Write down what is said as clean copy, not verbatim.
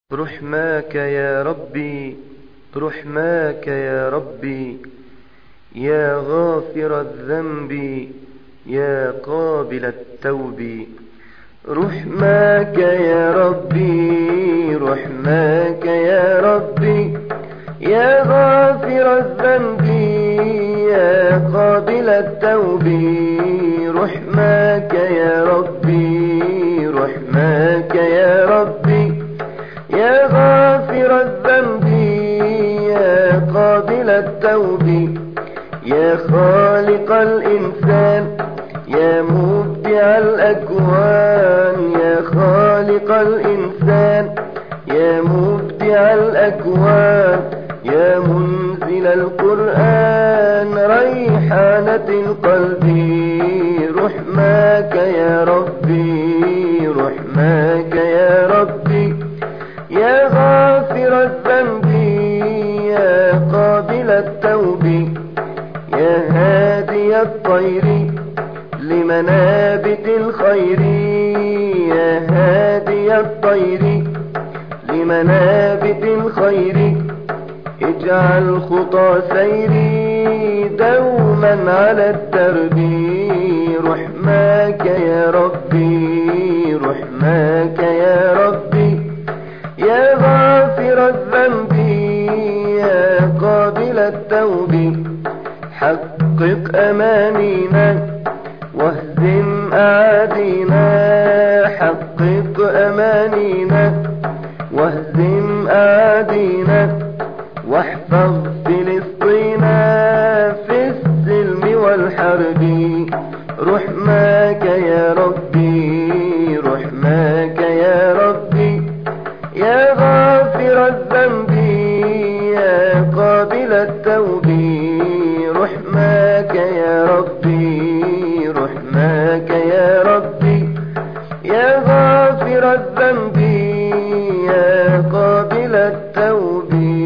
رحماك يا ربي، رحماك يا ربي، يا غافر الذنب، يا قابل التوب. رحماك يا ربي، رحماك يا ربي، يا غافر الذنب، يا قابل التوب. رحماك يا ربي، رحماك يا ربي، يا غافر الذنب، يا قابل التوب. يا خالق الإنسان، يا مبدع الأكوان، يا خالق الإنسان، يا مبدع الأكوان، يا منزل القرآن، ريحانة القلب. رحماك يا ربي، رحماك يا ربي، يا غافر الذنب، يا قابل التوب. يا هادي الطير لمنابت الخير، يا هادي الطير لمنابت الخير، اجعل خطى سيري دوما على الدرب. رحماك يا ربي، رحماك يا ربي، يا غافر الذنب، يا قابل التوب. حقق أمانينا واهزم أعادينا، حقق أمانينا واهزم أعادينا، واحفظ فلسطين في السلم والحرب. رحماك يا ربي، رحماك يا ربي، يا غافر الذنب، يا قابل التوب. رحماك يا ربي، رحماك يا ربي، يا غافر الذنب، يا قابل التوب.